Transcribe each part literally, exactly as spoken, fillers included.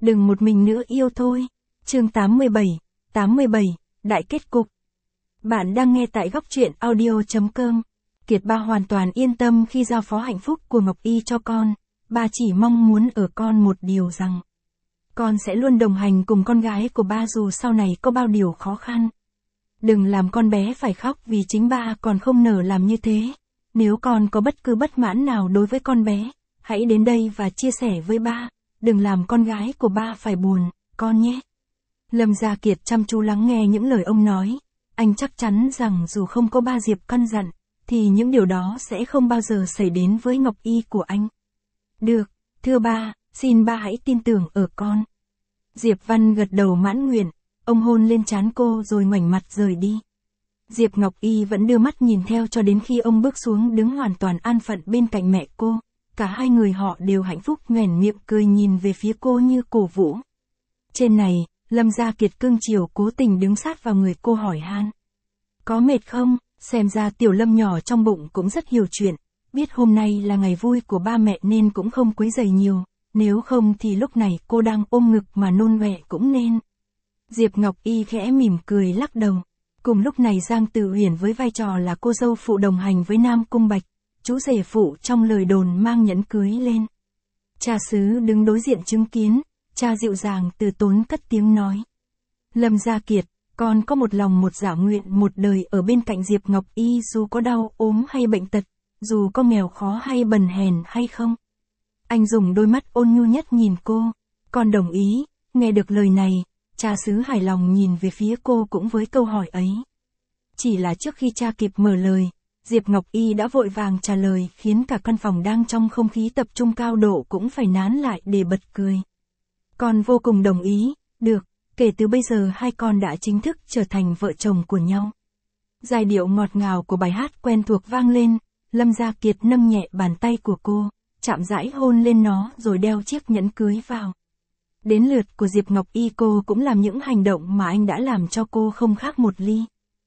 Đừng một mình nữa yêu thôi. Chương tám mươi bảy, tám mươi bảy, đại kết cục. Bạn đang nghe tại góc truyện audio chấm com. Kiệt ba hoàn toàn yên tâm khi giao phó hạnh phúc của Ngọc Y cho con. Ba chỉ mong muốn ở con một điều rằng con sẽ luôn đồng hành cùng con gái của ba dù sau này có bao điều khó khăn. Đừng làm con bé phải khóc vì chính ba còn không nỡ làm như thế. Nếu con có bất cứ bất mãn nào đối với con bé, hãy đến đây và chia sẻ với ba. Đừng làm con gái của ba phải buồn, con nhé. Lâm Gia Kiệt chăm chú lắng nghe những lời ông nói. Anh chắc chắn rằng dù không có ba Diệp căn dặn, thì những điều đó sẽ không bao giờ xảy đến với Ngọc Y của anh. Được, thưa ba, xin ba hãy tin tưởng ở con. Diệp Văn gật đầu mãn nguyện, ông hôn lên trán cô rồi ngoảnh mặt rời đi. Diệp Ngọc Y vẫn đưa mắt nhìn theo cho đến khi ông bước xuống đứng hoàn toàn an phận bên cạnh mẹ cô. Cả hai người họ đều hạnh phúc nhoẻn miệng cười nhìn về phía cô như cổ vũ. Trên này, Lâm Gia Kiệt cưng chiều cố tình đứng sát vào người cô hỏi han. Có mệt không? Xem ra tiểu Lâm nhỏ trong bụng cũng rất hiểu chuyện. Biết hôm nay là ngày vui của ba mẹ nên cũng không quấy rầy nhiều. Nếu không thì lúc này cô đang ôm ngực mà nôn ọe cũng nên. Diệp Ngọc Y khẽ mỉm cười lắc đầu. Cùng lúc này Giang Tử Uyển với vai trò là cô dâu phụ đồng hành với Nam Cung Bạch. Chú rể phụ trong lời đồn mang nhẫn cưới lên. Cha xứ đứng đối diện chứng kiến, cha dịu dàng từ tốn cất tiếng nói. Lâm Gia Kiệt, con có một lòng một dạ nguyện một đời ở bên cạnh Diệp Ngọc Y dù có đau ốm hay bệnh tật, dù có nghèo khó hay bần hèn hay không. Anh dùng đôi mắt ôn nhu nhất nhìn cô, con đồng ý. Nghe được lời này, cha xứ hài lòng nhìn về phía cô cũng với câu hỏi ấy. Chỉ là trước khi cha kịp mở lời, Diệp Ngọc Y đã vội vàng trả lời khiến cả căn phòng đang trong không khí tập trung cao độ cũng phải nán lại để bật cười. Con vô cùng đồng ý, được, kể từ bây giờ hai con đã chính thức trở thành vợ chồng của nhau. Giai điệu ngọt ngào của bài hát quen thuộc vang lên, Lâm Gia Kiệt nâng nhẹ bàn tay của cô, chạm rãi hôn lên nó rồi đeo chiếc nhẫn cưới vào. Đến lượt của Diệp Ngọc Y cô cũng làm những hành động mà anh đã làm cho cô không khác một ly.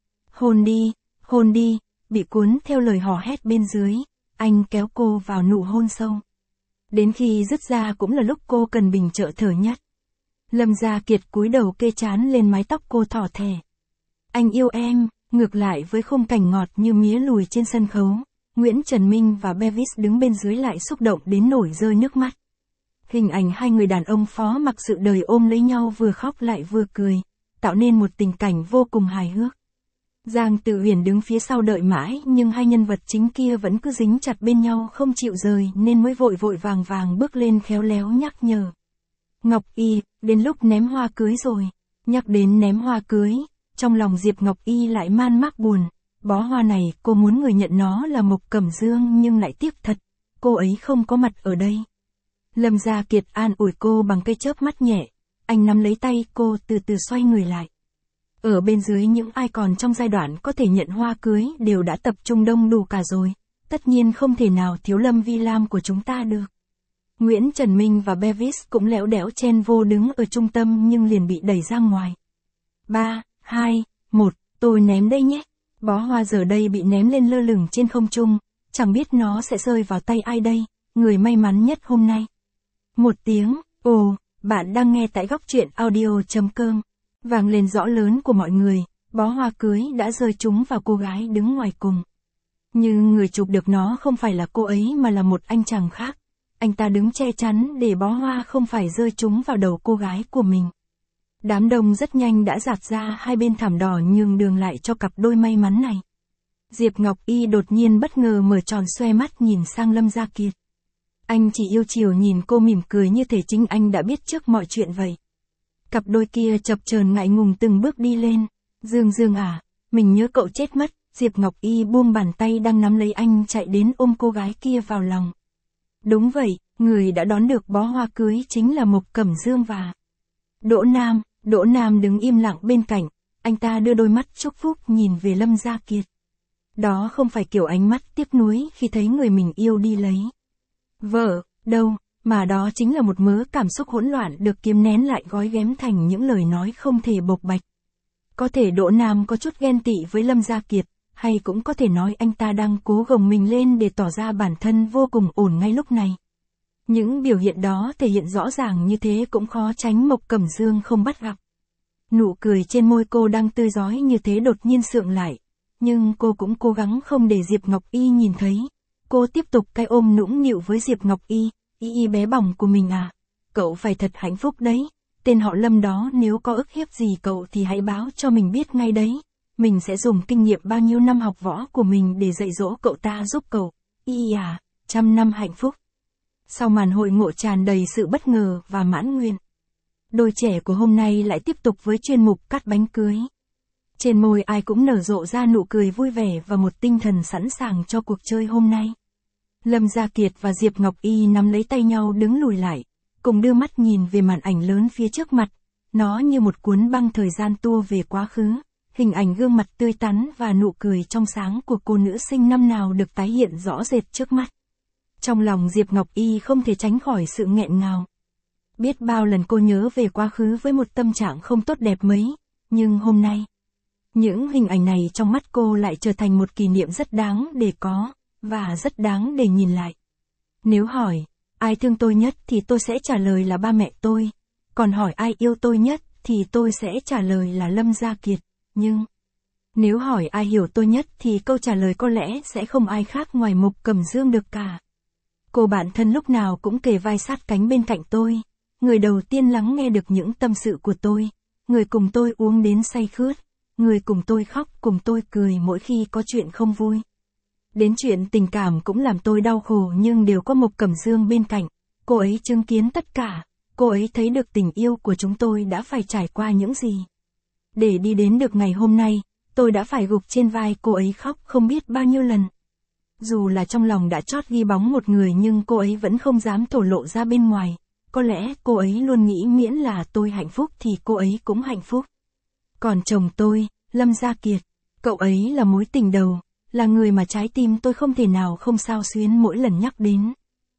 Hôn đi, hôn đi. Bị cuốn theo lời hò hét bên dưới, anh kéo cô vào nụ hôn sâu. Đến khi dứt ra cũng là lúc cô cần bình trợ thở nhất. Lâm Gia Kiệt cúi đầu kê trán lên mái tóc cô thỏ thẻ. Anh yêu em, ngược lại với khung cảnh ngọt như mía lùi trên sân khấu, Nguyễn Trần Minh và Bevis đứng bên dưới lại xúc động đến nổi rơi nước mắt. Hình ảnh hai người đàn ông phó mặc sự đời ôm lấy nhau vừa khóc lại vừa cười, tạo nên một tình cảnh vô cùng hài hước. Giang Tử Uyển đứng phía sau đợi mãi nhưng hai nhân vật chính kia vẫn cứ dính chặt bên nhau không chịu rời nên mới vội vội vàng vàng bước lên khéo léo nhắc nhở. Ngọc Y, đến lúc ném hoa cưới rồi. Nhắc đến ném hoa cưới, trong lòng Diệp Ngọc Y lại man mác buồn. Bó hoa này cô muốn người nhận nó là Mộc Cẩm Dương nhưng lại tiếc thật, cô ấy không có mặt ở đây. Lâm Gia Kiệt an ủi cô bằng cái chớp mắt nhẹ, anh nắm lấy tay cô từ từ xoay người lại. Ở bên dưới những ai còn trong giai đoạn có thể nhận hoa cưới đều đã tập trung đông đủ cả rồi, tất nhiên không thể nào thiếu Lâm Vi Lam của chúng ta được. Nguyễn Trần Minh và Bevis cũng lẽo đẽo chen vô đứng ở trung tâm nhưng liền bị đẩy ra ngoài. ba, hai, một, tôi ném đây nhé. Bó hoa giờ đây bị ném lên lơ lửng trên không trung, chẳng biết nó sẽ rơi vào tay ai đây, người may mắn nhất hôm nay. Một tiếng, ồ, bạn đang nghe tại góc truyện audio chấm com. Vang lên rõ lớn của mọi người, bó hoa cưới đã rơi trúng vào cô gái đứng ngoài cùng. Nhưng người chụp được nó không phải là cô ấy mà là một anh chàng khác. Anh ta đứng che chắn để bó hoa không phải rơi trúng vào đầu cô gái của mình. Đám đông rất nhanh đã dạt ra hai bên thảm đỏ nhường đường lại cho cặp đôi may mắn này. Diệp Ngọc Y đột nhiên bất ngờ mở tròn xoe mắt nhìn sang Lâm Gia Kiệt. Anh chỉ yêu chiều nhìn cô mỉm cười như thể chính anh đã biết trước mọi chuyện vậy. Cặp đôi kia chập chờn ngại ngùng từng bước đi lên. Dương Dương à, mình nhớ cậu chết mất. Diệp Ngọc Y buông bàn tay đang nắm lấy anh chạy đến ôm cô gái kia vào lòng. Đúng vậy, người đã đón được bó hoa cưới chính là Mộc Cẩm Dương và Đỗ Nam. Đỗ Nam đứng im lặng bên cạnh, anh ta đưa đôi mắt chúc phúc nhìn về Lâm Gia Kiệt. Đó không phải kiểu ánh mắt tiếc nuối khi thấy người mình yêu đi lấy vợ, đâu, mà đó chính là một mớ cảm xúc hỗn loạn được kiềm nén lại gói ghém thành những lời nói không thể bộc bạch. Có thể Đỗ Nam có chút ghen tị với Lâm Gia Kiệt, hay cũng có thể nói anh ta đang cố gồng mình lên để tỏ ra bản thân vô cùng ổn ngay lúc này. Những biểu hiện đó thể hiện rõ ràng như thế cũng khó tránh Mộc Cẩm Dương không bắt gặp. Nụ cười trên môi cô đang tươi rói như thế đột nhiên sượng lại, nhưng cô cũng cố gắng không để Diệp Ngọc Y nhìn thấy. Cô tiếp tục cái ôm nũng nịu với Diệp Ngọc Y, Y Y bé bỏng của mình à, cậu phải thật hạnh phúc đấy, tên họ Lâm đó nếu có ức hiếp gì cậu thì hãy báo cho mình biết ngay đấy, mình sẽ dùng kinh nghiệm bao nhiêu năm học võ của mình để dạy dỗ cậu ta giúp cậu, Y Y à, trăm năm hạnh phúc. Sau màn hội ngộ tràn đầy sự bất ngờ và mãn nguyện, đôi trẻ của hôm nay lại tiếp tục với chuyên mục cắt bánh cưới. Trên môi ai cũng nở rộ ra nụ cười vui vẻ và một tinh thần sẵn sàng cho cuộc chơi hôm nay. Lâm Gia Kiệt và Diệp Ngọc Y nắm lấy tay nhau đứng lùi lại, cùng đưa mắt nhìn về màn ảnh lớn phía trước mặt, nó như một cuốn băng thời gian tua về quá khứ, hình ảnh gương mặt tươi tắn và nụ cười trong sáng của cô nữ sinh năm nào được tái hiện rõ rệt trước mắt. Trong lòng Diệp Ngọc Y không thể tránh khỏi sự nghẹn ngào. Biết bao lần cô nhớ về quá khứ với một tâm trạng không tốt đẹp mấy, nhưng hôm nay, những hình ảnh này trong mắt cô lại trở thành một kỷ niệm rất đáng để có, và rất đáng để nhìn lại. Nếu hỏi, ai thương tôi nhất thì tôi sẽ trả lời là ba mẹ tôi, còn hỏi ai yêu tôi nhất thì tôi sẽ trả lời là Lâm Gia Kiệt, nhưng nếu hỏi ai hiểu tôi nhất thì câu trả lời có lẽ sẽ không ai khác ngoài Mộc Cẩm Dương được cả. Cô bạn thân lúc nào cũng kề vai sát cánh bên cạnh tôi, người đầu tiên lắng nghe được những tâm sự của tôi, người cùng tôi uống đến say khướt, người cùng tôi khóc cùng tôi cười mỗi khi có chuyện không vui. Đến chuyện tình cảm cũng làm tôi đau khổ nhưng đều có Mộc Cẩm Dương bên cạnh, cô ấy chứng kiến tất cả, cô ấy thấy được tình yêu của chúng tôi đã phải trải qua những gì. Để đi đến được ngày hôm nay, tôi đã phải gục trên vai cô ấy khóc không biết bao nhiêu lần. Dù là trong lòng đã chót ghi bóng một người nhưng cô ấy vẫn không dám thổ lộ ra bên ngoài, có lẽ cô ấy luôn nghĩ miễn là tôi hạnh phúc thì cô ấy cũng hạnh phúc. Còn chồng tôi, Lâm Gia Kiệt, cậu ấy là mối tình đầu, là người mà trái tim tôi không thể nào không xao xuyến mỗi lần nhắc đến.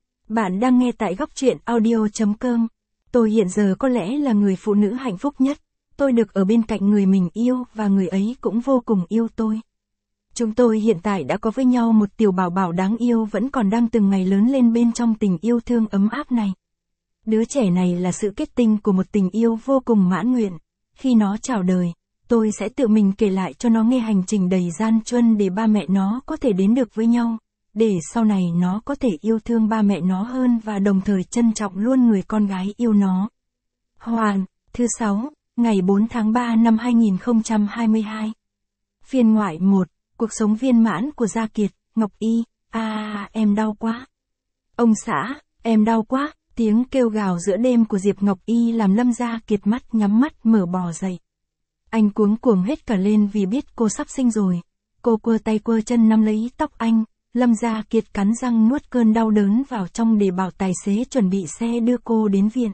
Bạn đang nghe tại góc truyện audio chấm com. Tôi hiện giờ có lẽ là người phụ nữ hạnh phúc nhất, tôi được ở bên cạnh người mình yêu và người ấy cũng vô cùng yêu tôi. Chúng tôi hiện tại đã có với nhau một tiểu bảo bảo đáng yêu vẫn còn đang từng ngày lớn lên bên trong tình yêu thương ấm áp này. Đứa trẻ này là sự kết tinh của một tình yêu vô cùng mãn nguyện. Khi nó chào đời, tôi sẽ tự mình kể lại cho nó nghe hành trình đầy gian truân để ba mẹ nó có thể đến được với nhau, để sau này nó có thể yêu thương ba mẹ nó hơn và đồng thời trân trọng luôn người con gái yêu nó. Hoàn, thứ sáu, ngày bốn tháng ba năm hai nghìn không trăm hai mươi hai. Phiên ngoại một, cuộc sống viên mãn của Gia Kiệt, Ngọc Y, à, em đau quá. Ông xã, em đau quá, tiếng kêu gào giữa đêm của Diệp Ngọc Y làm Lâm Gia Kiệt mắt nhắm mắt mở bò dậy. Anh cuống cuồng hết cả lên vì biết cô sắp sinh rồi. Cô quơ tay quơ chân nắm lấy tóc anh, Lâm Gia Kiệt cắn răng nuốt cơn đau đớn vào trong để bảo tài xế chuẩn bị xe đưa cô đến viện.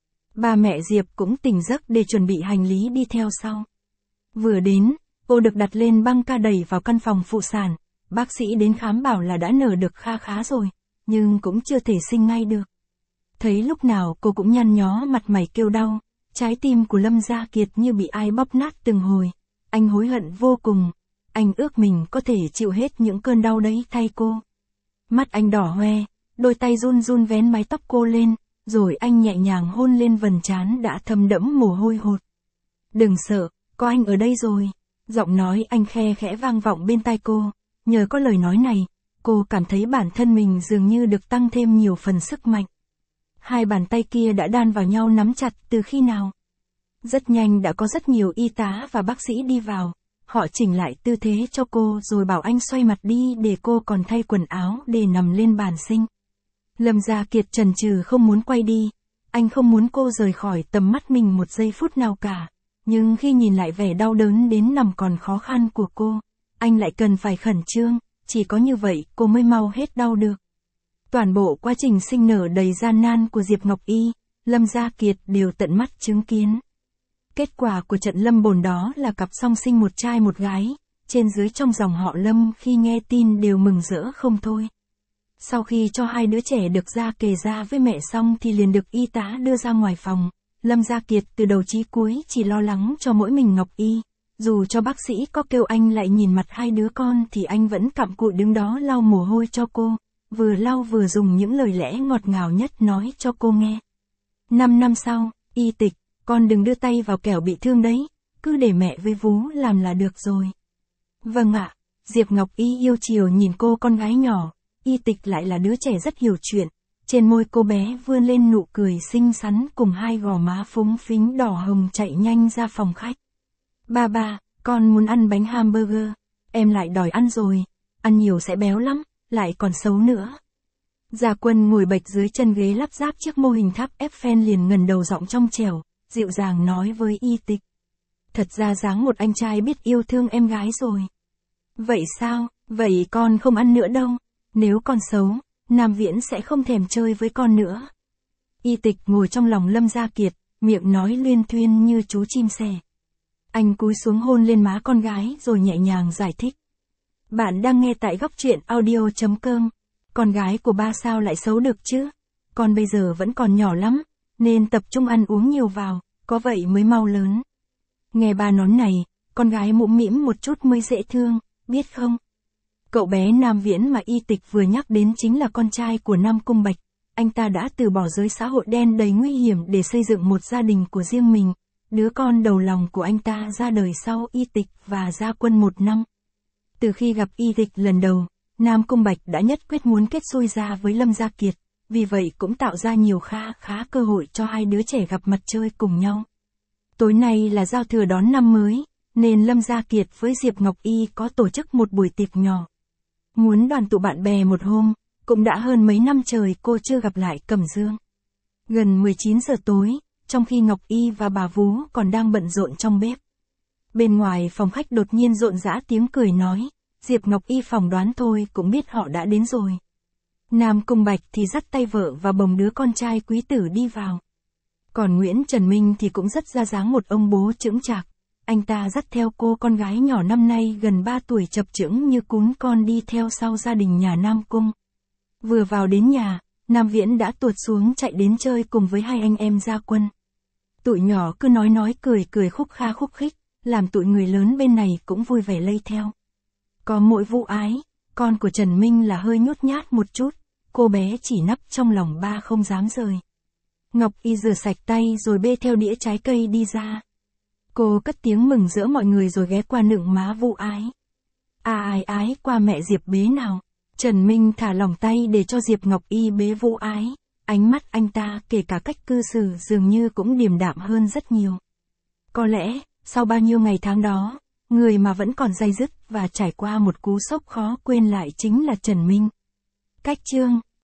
Ba mẹ Diệp cũng tỉnh giấc để chuẩn bị hành lý đi theo sau. Vừa đến, cô được đặt lên băng ca đẩy vào căn phòng phụ sản, bác sĩ đến khám bảo là đã nở được kha khá rồi, nhưng cũng chưa thể sinh ngay được. Thấy lúc nào cô cũng nhăn nhó mặt mày kêu đau, trái tim của Lâm Gia Kiệt như bị ai bóp nát từng hồi. Anh hối hận vô cùng, anh ước mình có thể chịu hết những cơn đau đấy thay cô. Mắt anh đỏ hoe, đôi tay run run vén mái tóc cô lên, rồi anh nhẹ nhàng hôn lên vầng trán đã thấm đẫm mồ hôi hột. Đừng sợ, có anh ở đây rồi. Giọng nói anh khe khẽ vang vọng bên tai cô, nhờ có lời nói này, cô cảm thấy bản thân mình dường như được tăng thêm nhiều phần sức mạnh. Hai bàn tay kia đã đan vào nhau nắm chặt từ khi nào. Rất nhanh đã có rất nhiều y tá và bác sĩ đi vào, họ chỉnh lại tư thế cho cô rồi bảo anh xoay mặt đi để cô còn thay quần áo để nằm lên bàn sinh. Lâm Gia Kiệt chần chừ không muốn quay đi, anh không muốn cô rời khỏi tầm mắt mình một giây phút nào cả. Nhưng khi nhìn lại vẻ đau đớn đến nằm còn khó khăn của cô, anh lại cần phải khẩn trương, chỉ có như vậy cô mới mau hết đau được. Toàn bộ quá trình sinh nở đầy gian nan của Diệp Ngọc Y, Lâm Gia Kiệt đều tận mắt chứng kiến. Kết quả của trận lâm bồn đó là cặp song sinh một trai một gái, trên dưới trong dòng họ Lâm khi nghe tin đều mừng rỡ không thôi. Sau khi cho hai đứa trẻ được ra kề ra với mẹ xong thì liền được y tá đưa ra ngoài phòng. Lâm Gia Kiệt từ đầu chí cuối chỉ lo lắng cho mỗi mình Ngọc Y, dù cho bác sĩ có kêu anh lại nhìn mặt hai đứa con thì anh vẫn cặm cụi đứng đó lau mồ hôi cho cô, vừa lau vừa dùng những lời lẽ ngọt ngào nhất nói cho cô nghe. Năm năm sau, Y Tịch, con đừng đưa tay vào kẻo bị thương đấy, cứ để mẹ với Vú làm là được rồi. Vâng ạ, Diệp Ngọc Y yêu chiều nhìn cô con gái nhỏ, Y Tịch lại là đứa trẻ rất hiểu chuyện, trên môi cô bé vươn lên nụ cười xinh xắn cùng hai gò má phúng phính đỏ hồng chạy nhanh ra phòng khách. Ba ba, con muốn ăn bánh hamburger, em lại đòi ăn rồi, ăn nhiều sẽ béo lắm, lại còn xấu nữa. Gia Quân ngồi bệt dưới chân ghế lắp ráp chiếc mô hình tháp Eiffel liền ngẩng đầu giọng trong trẻo, dịu dàng nói với Y Tịch. Thật ra dáng một anh trai biết yêu thương em gái rồi. Vậy sao, vậy con không ăn nữa đâu, nếu con xấu, Nam Viễn sẽ không thèm chơi với con nữa. Y Tịch ngồi trong lòng Lâm Gia Kiệt, miệng nói luyên thuyên như chú chim sẻ. Anh cúi xuống hôn lên má con gái rồi nhẹ nhàng giải thích. Bạn đang nghe tại góc truyện audio chấm com. Con gái của ba sao lại xấu được chứ? Con bây giờ vẫn còn nhỏ lắm, nên tập trung ăn uống nhiều vào, có vậy mới mau lớn. Nghe ba nói này, con gái mũm mĩm một chút mới dễ thương, biết không? Cậu bé Nam Viễn mà Y Tịch vừa nhắc đến chính là con trai của Nam Cung Bạch. Anh ta đã từ bỏ giới xã hội đen đầy nguy hiểm để xây dựng một gia đình của riêng mình. Đứa con đầu lòng của anh ta ra đời sau Y Tịch và Gia Quân một năm. Từ khi gặp Y Tịch lần đầu, Nam Cung Bạch đã nhất quyết muốn kết xuôi ra với Lâm Gia Kiệt, vì vậy cũng tạo ra nhiều kha khá cơ hội cho hai đứa trẻ gặp mặt chơi cùng nhau. Tối nay là giao thừa đón năm mới, nên Lâm Gia Kiệt với Diệp Ngọc Y có tổ chức một buổi tiệc nhỏ. Muốn đoàn tụ bạn bè một hôm, cũng đã hơn mấy năm trời cô chưa gặp lại Cẩm Dương. Gần mười chín giờ tối, trong khi Ngọc Y và bà Vú còn đang bận rộn trong bếp. Bên ngoài phòng khách đột nhiên rộn rã tiếng cười nói, Diệp Ngọc Y phỏng đoán thôi cũng biết họ đã đến rồi. Nam Cung Bạch thì dắt tay vợ và bồng đứa con trai quý tử đi vào. Còn Nguyễn Trần Minh thì cũng rất ra dáng một ông bố chững chạc. Anh ta dắt theo cô con gái nhỏ năm nay gần ba tuổi chập chững như cún con đi theo sau gia đình nhà Nam Cung. Vừa vào đến nhà, Nam Viễn đã tuột xuống chạy đến chơi cùng với hai anh em Gia Quân. Tụi nhỏ cứ nói nói cười cười khúc kha khúc khích, làm tụi người lớn bên này cũng vui vẻ lây theo. Có mỗi Vũ Ái, con của Trần Minh là hơi nhút nhát một chút, cô bé chỉ nấp trong lòng ba không dám rời. Ngọc Y rửa sạch tay rồi bê theo đĩa trái cây đi ra. Cô cất tiếng mừng rỡ mọi người rồi ghé qua nựng má Vũ Ái. À Ái Ái qua mẹ Diệp bế nào. Trần Minh thả lỏng tay để cho Diệp Ngọc Y bế Vũ Ái. Ánh mắt anh ta kể cả cách cư xử dường như cũng điềm đạm hơn rất nhiều. Có lẽ, sau bao nhiêu ngày tháng đó, người mà vẫn còn day dứt và trải qua một cú sốc khó quên lại chính là Trần Minh. Cách chương